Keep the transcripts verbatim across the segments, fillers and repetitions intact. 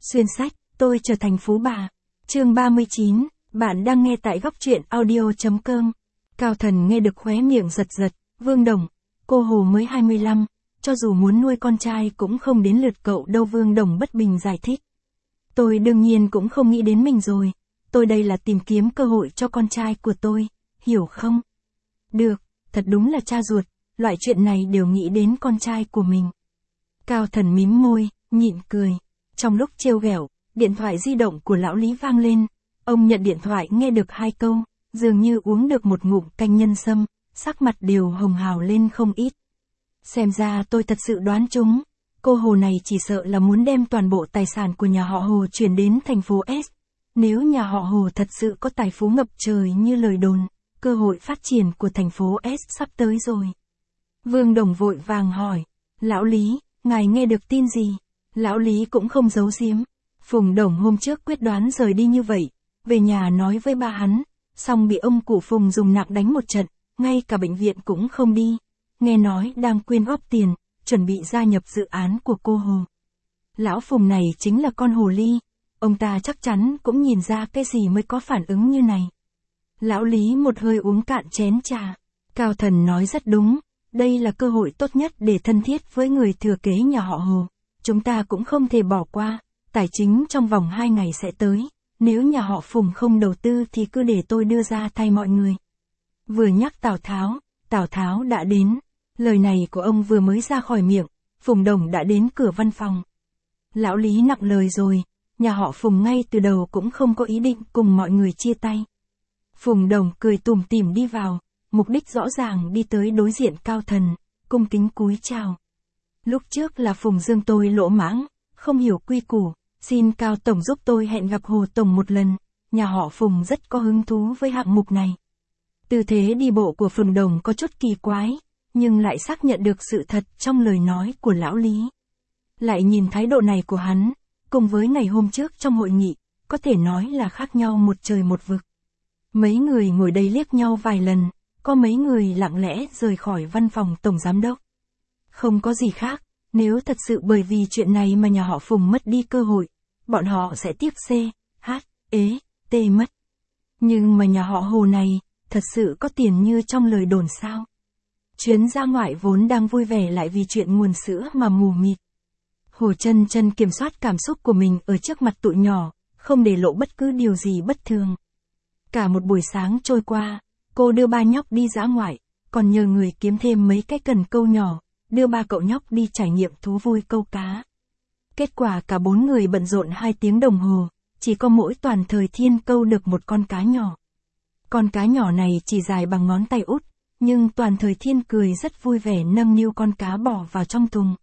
Xuyên sách, tôi trở thành phú bà. Chương ba mươi chín, bạn đang nghe tại góc truyện audio.com. Cao Thần nghe được khóe miệng giật giật, Vương Đồng, cô Hồ mới hai mươi lăm, cho dù muốn nuôi con trai cũng không đến lượt cậu đâu. Vương Đồng bất bình giải thích. Tôi đương nhiên cũng không nghĩ đến mình rồi, tôi đây là tìm kiếm cơ hội cho con trai của tôi, hiểu không? Được, thật đúng là cha ruột, loại chuyện này đều nghĩ đến con trai của mình. Cao Thần mím môi, nhịn cười. Trong lúc trêu ghẹo, điện thoại di động của lão Lý vang lên. Ông nhận điện thoại nghe được hai câu, dường như uống được một ngụm canh nhân sâm, sắc mặt đều hồng hào lên không ít. Xem ra tôi thật sự đoán trúng, cô Hồ này chỉ sợ là muốn đem toàn bộ tài sản của nhà họ Hồ chuyển đến thành phố S. Nếu nhà họ Hồ thật sự có tài phú ngập trời như lời đồn, cơ hội phát triển của thành phố S sắp tới rồi. Vương Đồng vội vàng hỏi, lão Lý, ngài nghe được tin gì? Lão Lý cũng không giấu giếm. Phùng Đồng hôm trước quyết đoán rời đi như vậy, về nhà nói với ba hắn, xong bị ông cụ Phùng dùng nặng đánh một trận, ngay cả bệnh viện cũng không đi. Nghe nói đang quyên góp tiền, chuẩn bị gia nhập dự án của cô Hồ. Lão Phùng này chính là con hồ ly, ông ta chắc chắn cũng nhìn ra cái gì mới có phản ứng như này. Lão Lý một hơi uống cạn chén trà. Cao Thần nói rất đúng, đây là cơ hội tốt nhất để thân thiết với người thừa kế nhà họ Hồ. Chúng ta cũng không thể bỏ qua, tài chính trong vòng hai ngày sẽ tới, nếu nhà họ Phùng không đầu tư thì cứ để tôi đưa ra thay mọi người. Vừa nhắc Tào Tháo, Tào Tháo đã đến, lời này của ông vừa mới ra khỏi miệng, Phùng Đồng đã đến cửa văn phòng. Lão Lý nặng lời rồi, nhà họ Phùng ngay từ đầu cũng không có ý định cùng mọi người chia tay. Phùng Đồng cười tủm tỉm đi vào, mục đích rõ ràng đi tới đối diện Cao Thần, cung kính cúi chào. Lúc trước là Phùng Dương tôi lỗ mãng, không hiểu quy củ, xin Cao Tổng giúp tôi hẹn gặp Hồ Tổng một lần, nhà họ Phùng rất có hứng thú với hạng mục này. Tư thế đi bộ của Phùng Đồng có chút kỳ quái, nhưng lại xác nhận được sự thật trong lời nói của lão Lý. Lại nhìn thái độ này của hắn, cùng với ngày hôm trước trong hội nghị, có thể nói là khác nhau một trời một vực. Mấy người ngồi đây liếc nhau vài lần, có mấy người lặng lẽ rời khỏi văn phòng Tổng Giám Đốc. Không có gì khác, nếu thật sự bởi vì chuyện này mà nhà họ Phùng mất đi cơ hội, bọn họ sẽ tiếc C, H, ế, T mất. Nhưng mà nhà họ Hồ này, thật sự có tiền như trong lời đồn sao? Chuyến ra ngoại vốn đang vui vẻ lại vì chuyện nguồn sữa mà mù mịt. Hồ Chân Chân kiểm soát cảm xúc của mình ở trước mặt tụi nhỏ, không để lộ bất cứ điều gì bất thường. Cả một buổi sáng trôi qua, cô đưa ba nhóc đi dã ngoại, còn nhờ người kiếm thêm mấy cái cần câu nhỏ, đưa ba cậu nhóc đi trải nghiệm thú vui câu cá. Kết quả cả bốn người bận rộn hai tiếng đồng hồ, chỉ có mỗi Toàn Thời Thiên câu được một con cá nhỏ. Con cá nhỏ này chỉ dài bằng ngón tay út, nhưng Toàn Thời Thiên cười rất vui vẻ nâng niu con cá bỏ vào trong thùng.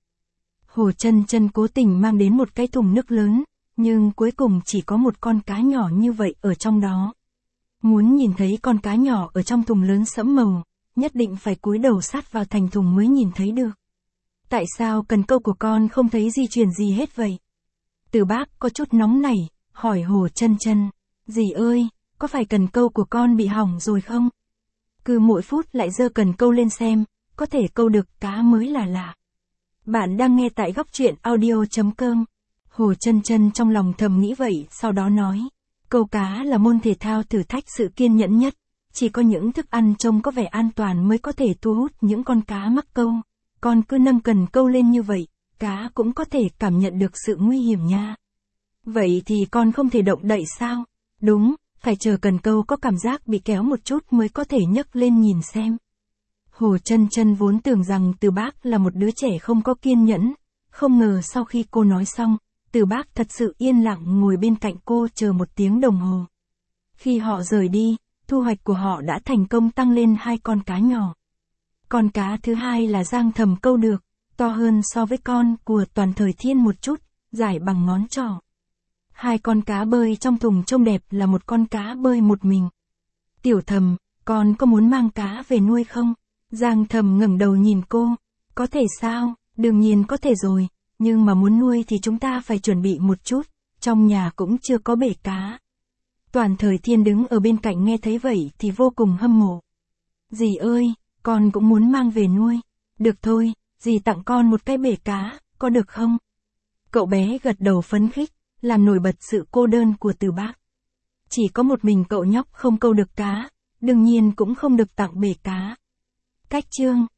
Hồ Chân Chân cố tình mang đến một cái thùng nước lớn, nhưng cuối cùng chỉ có một con cá nhỏ như vậy ở trong đó. Muốn nhìn thấy con cá nhỏ ở trong thùng lớn sẫm màu, nhất định phải cúi đầu sát vào thành thùng mới nhìn thấy được. Tại sao cần câu của con không thấy di chuyển gì hết vậy? Từ Bác có chút nóng nảy, hỏi Hồ Chân Chân, dì ơi, có phải cần câu của con bị hỏng rồi không? Cứ mỗi phút lại giơ cần câu lên xem, có thể câu được cá mới là lạ. Bạn đang nghe tại góc truyện audio.com. Hồ Chân Chân trong lòng thầm nghĩ vậy, sau đó nói, câu cá là môn thể thao thử thách sự kiên nhẫn nhất, chỉ có những thức ăn trông có vẻ an toàn mới có thể thu hút những con cá mắc câu. Con cứ nâng cần câu lên như vậy, cá cũng có thể cảm nhận được sự nguy hiểm nha. Vậy thì con không thể động đậy sao? Đúng, phải chờ cần câu có cảm giác bị kéo một chút mới có thể nhấc lên nhìn xem. Hồ Chân Chân vốn tưởng rằng Từ Bác là một đứa trẻ không có kiên nhẫn, không ngờ sau khi cô nói xong, Từ Bác thật sự yên lặng ngồi bên cạnh cô chờ một tiếng đồng hồ. Khi họ rời đi, thu hoạch của họ đã thành công tăng lên hai con cá nhỏ. Con cá thứ hai là Giang Thầm câu được, to hơn so với con của Toàn Thời Thiên một chút, dài bằng ngón trỏ. Hai con cá bơi trong thùng trông đẹp là một con cá bơi một mình. Tiểu Thầm, con có muốn mang cá về nuôi không? Giang Thầm ngẩng đầu nhìn cô, có thể sao? Đương nhiên có thể rồi, nhưng mà muốn nuôi thì chúng ta phải chuẩn bị một chút, trong nhà cũng chưa có bể cá. Toàn Thời Thiên đứng ở bên cạnh nghe thấy vậy thì vô cùng hâm mộ. Dì ơi, con cũng muốn mang về nuôi. Được thôi, dì tặng con một cái bể cá, có được không? Cậu bé gật đầu phấn khích, làm nổi bật sự cô đơn của Từ Bác. Chỉ có một mình cậu nhóc không câu được cá, đương nhiên cũng không được tặng bể cá. Cách chương